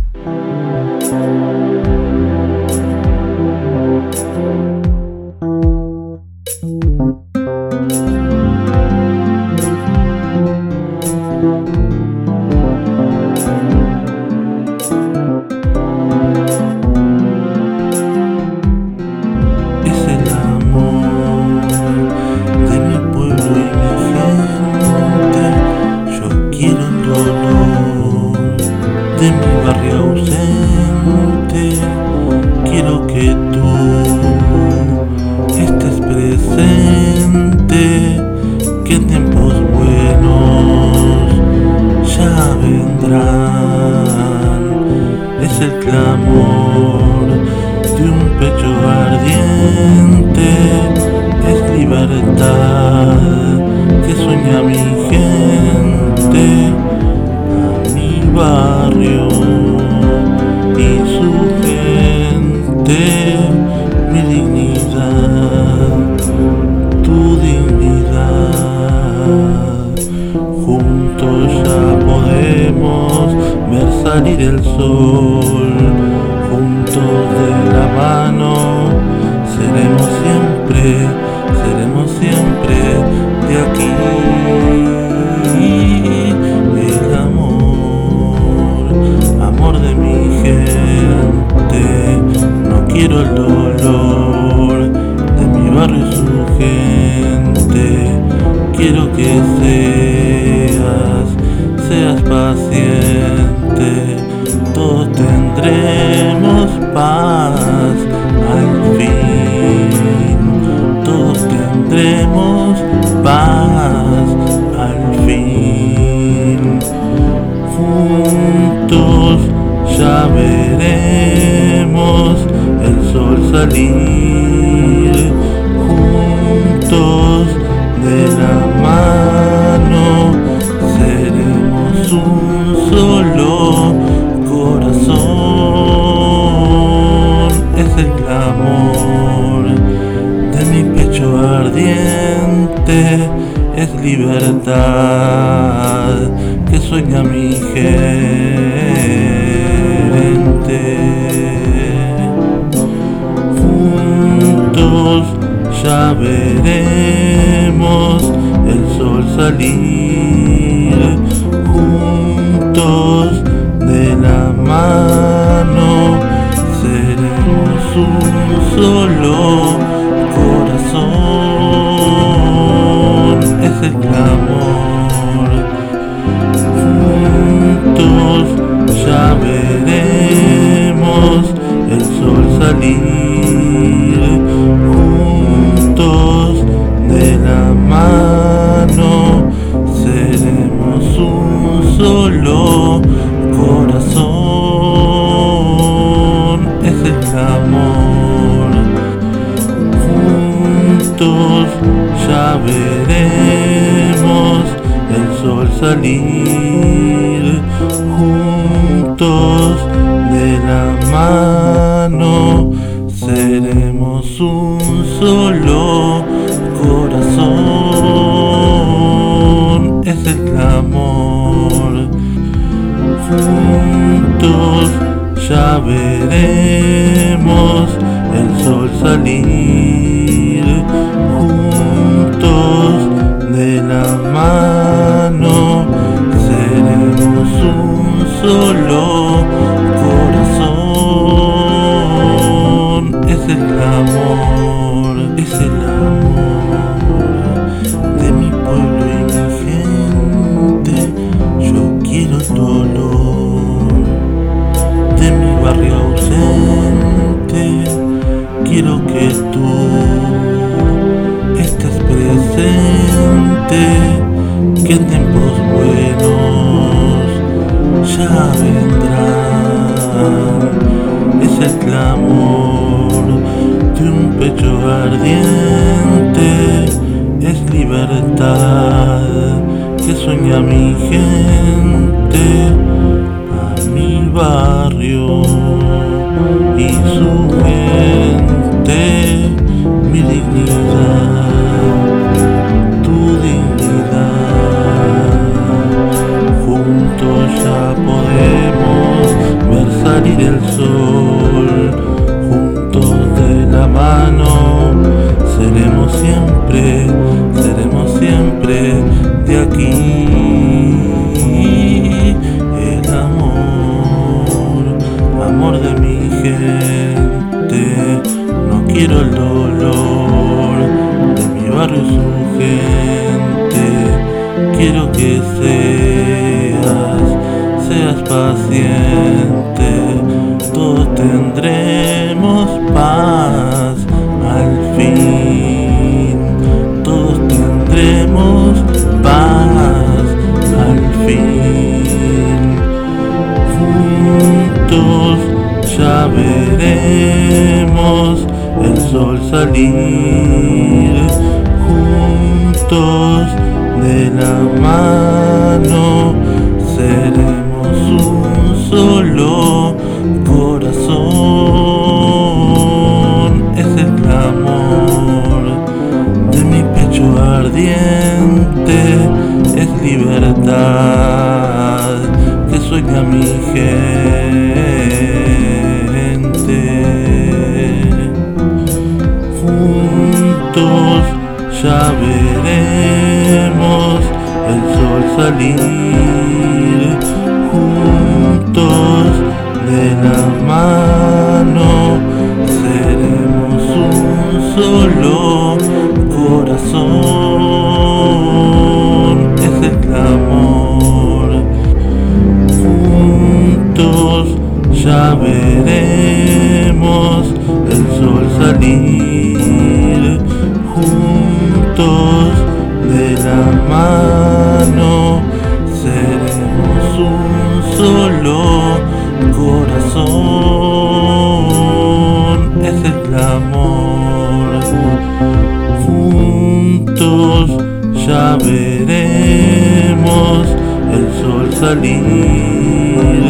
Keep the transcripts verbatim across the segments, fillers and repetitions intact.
De mi barrio ausente, quiero que tú estés presente, que tiempos buenos ya vendrán. Es el clamor de un pecho ardiente, es libertad que sueña mi gente. Barrio y su gente, mi dignidad, tu dignidad. Juntos ya podemos ver salir el sol, juntos de la mano seremos siempre, seremos siempre de aquí. Quiero el dolor de mi barrio y su gente. Quiero que seas, seas paciente. Todos tendremos paz al fin. Todos tendremos paz al fin. Juntos ya veremos el sol salir, juntos de la mano seremos un solo corazón. Es el clamor de mi pecho ardiente, es libertad que sueña mi gente. Ya veremos el sol salir, juntos de la mano seremos un solo corazón. Es el clamor. Juntos ya veremos el sol salir, juntos de la mano seremos un solo corazón. Es el clamor. Juntos ya veremos el sol salir, juntos de la mano seremos un solo corazón. Es el clamor. Juntos ya veremos el sol salir, juntos de la mano seremos un solo corazón. Es el amor, es el amor de mi pueblo y mi gente. Yo quiero el dolor de mi barrio ausente. Quiero que tú estés presente, que en tiempos buenos ya vendrán. Es el clamor de un pecho ardiente, es libertad que sueña mi gente. A mi barrio y su gente, mi dignidad, tu dignidad. Juntos ya podemos ver salir el sol. Juntos de la mano, seremos siempre, seremos siempre de aquí. El amor, amor de mi gente, no quiero el dolor de mi barrio y su gente. Quiero que seas, seas paciente, todos tendremos paz al fin, todos tendremos paz al fin. Juntos ya veremos el sol salir, juntos de la mano seremos un solo corazón. Es el clamor de mi pecho ardiente, es libertad que sueña mi gente. Juntos ya veremos el sol salir, juntos de la mano seremos un solo corazón. Es el clamor. Juntos ya veremos el sol salir, juntos de la mano seremos un solo corazón. Es el clamor. Juntos ya veremos el sol salir,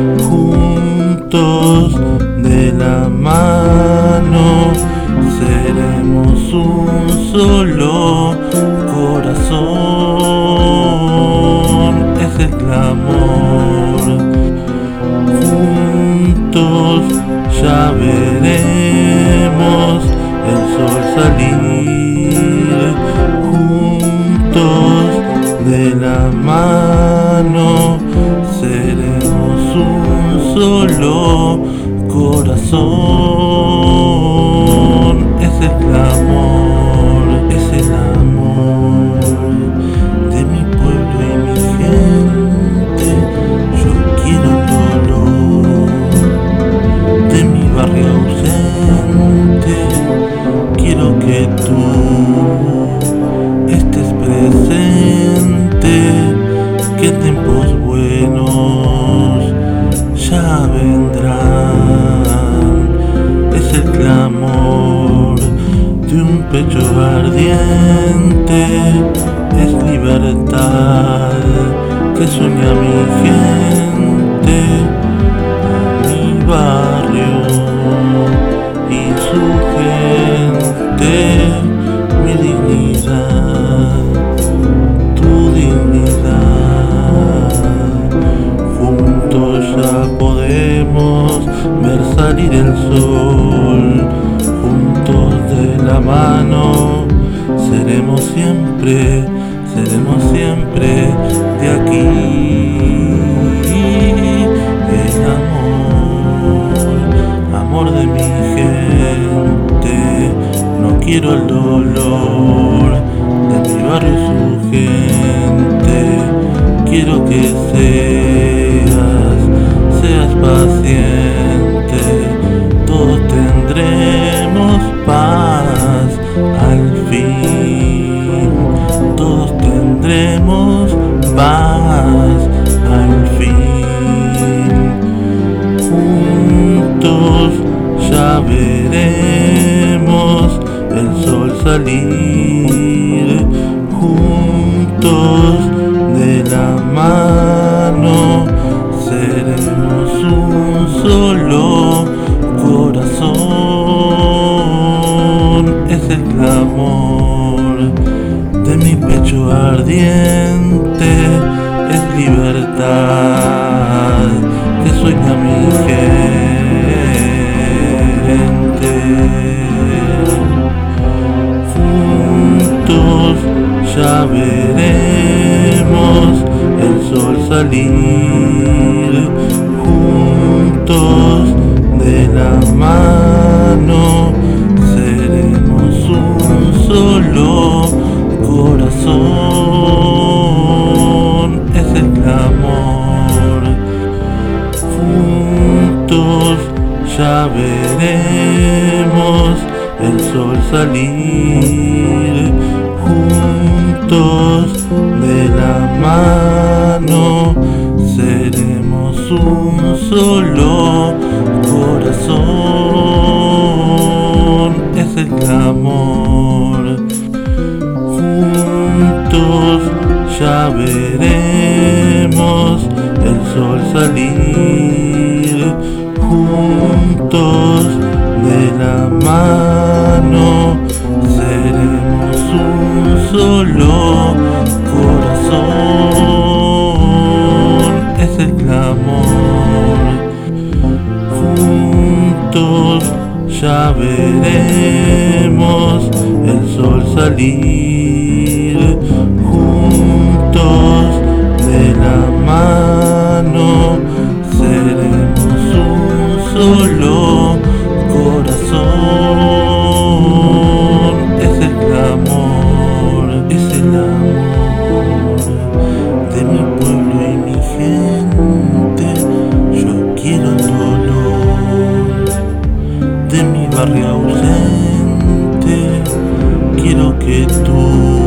juntos de la mano seremos un solo corazón. Es el clamor. Juntos ya veremos el sol salir, juntos de la mano seremos un solo corazón. Es el clamor, es el amor de mi pueblo y mi gente. Yo quiero el dolor de mi barrio ausente. Quiero que tú estés presente, que tiempos buenos ya vendrán. Es el clamor de un pecho ardiente, es libertad que sueña mi gente, mi barrio y su gente, mi dignidad, tu dignidad. Juntos ya podemos ver salir el sol, juntos de la mano seremos siempre, seremos siempre de aquí. El amor, amor de mi gente, no quiero el dolor de mi barrio y su gente. Quiero que seas, seas paciente, todos tendremos paz al fin, todos tendremos paz al fin. Juntos ya veremos el sol salir, juntos de la mano seremos un solo corazón. Es el clamor de mi pecho ardiente, es libertad que sueña mi gente. ya veremos el sol salir, juntos de la mano, seremos un solo corazón, es el clamor. Juntos ya veremos el sol salir, juntos de la mano, seremos un solo corazón, es el clamor. Juntos ya veremos el sol salir, juntos de la mano, seremos un solo corazón, es el clamor. Juntos ya veremos el sol salir, juntos de la mano, seremos un solo corazón, es el clamor, es el amor de mi pueblo y mi gente. Yo quiero el dolor de mi barrio ausente, quiero que tú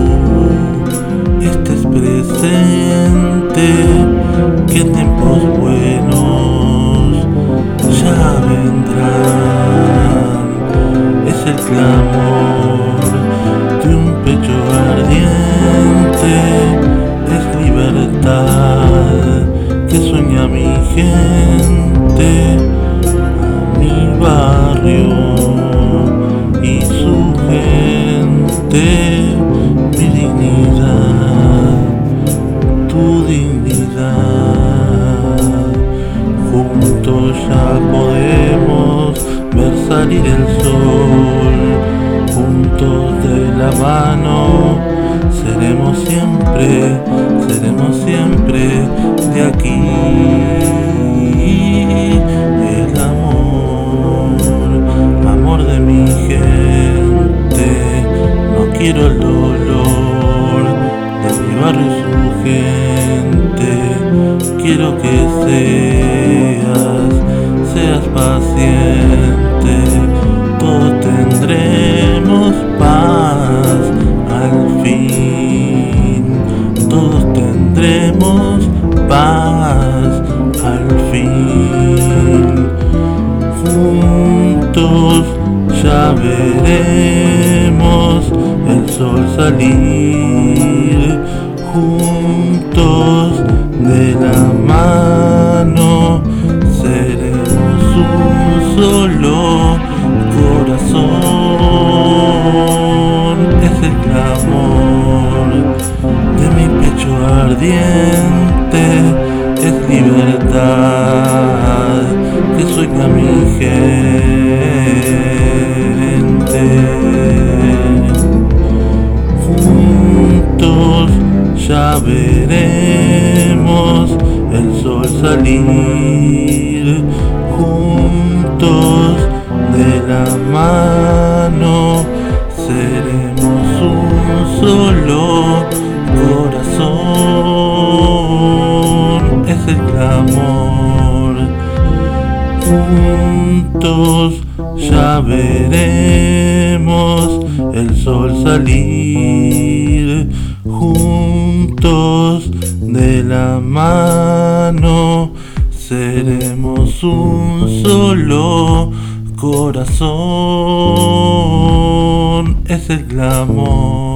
estés presente, que tiempos buenos ya vendrán. Es el clamor de un pecho ardiente, es libertad que sueña mi gente, mi barrio y su gente, mi dignidad, tu dignidad. Juntos ya podemos ver salir el sol, juntos de la mano, seremos siempre, seremos siempre de aquí. El amor, amor de mi gente, no quiero el dolor de mi barrio y su gente, quiero que seas, seas paciente, todos tendremos paz al fin, todos tendremos paz al fin. Juntos ya veremos el sol salir, juntos de la mano, seremos un solo corazón, es el clamor de mi pecho ardiente, es libertad que sueña mi gente. Juntos ya veremos el sol salir, juntos de la mano, seremos un solo corazón, es el clamor. Juntos ya veremos el sol salir, juntos de la mano, seremos un solo corazón, es el clamor.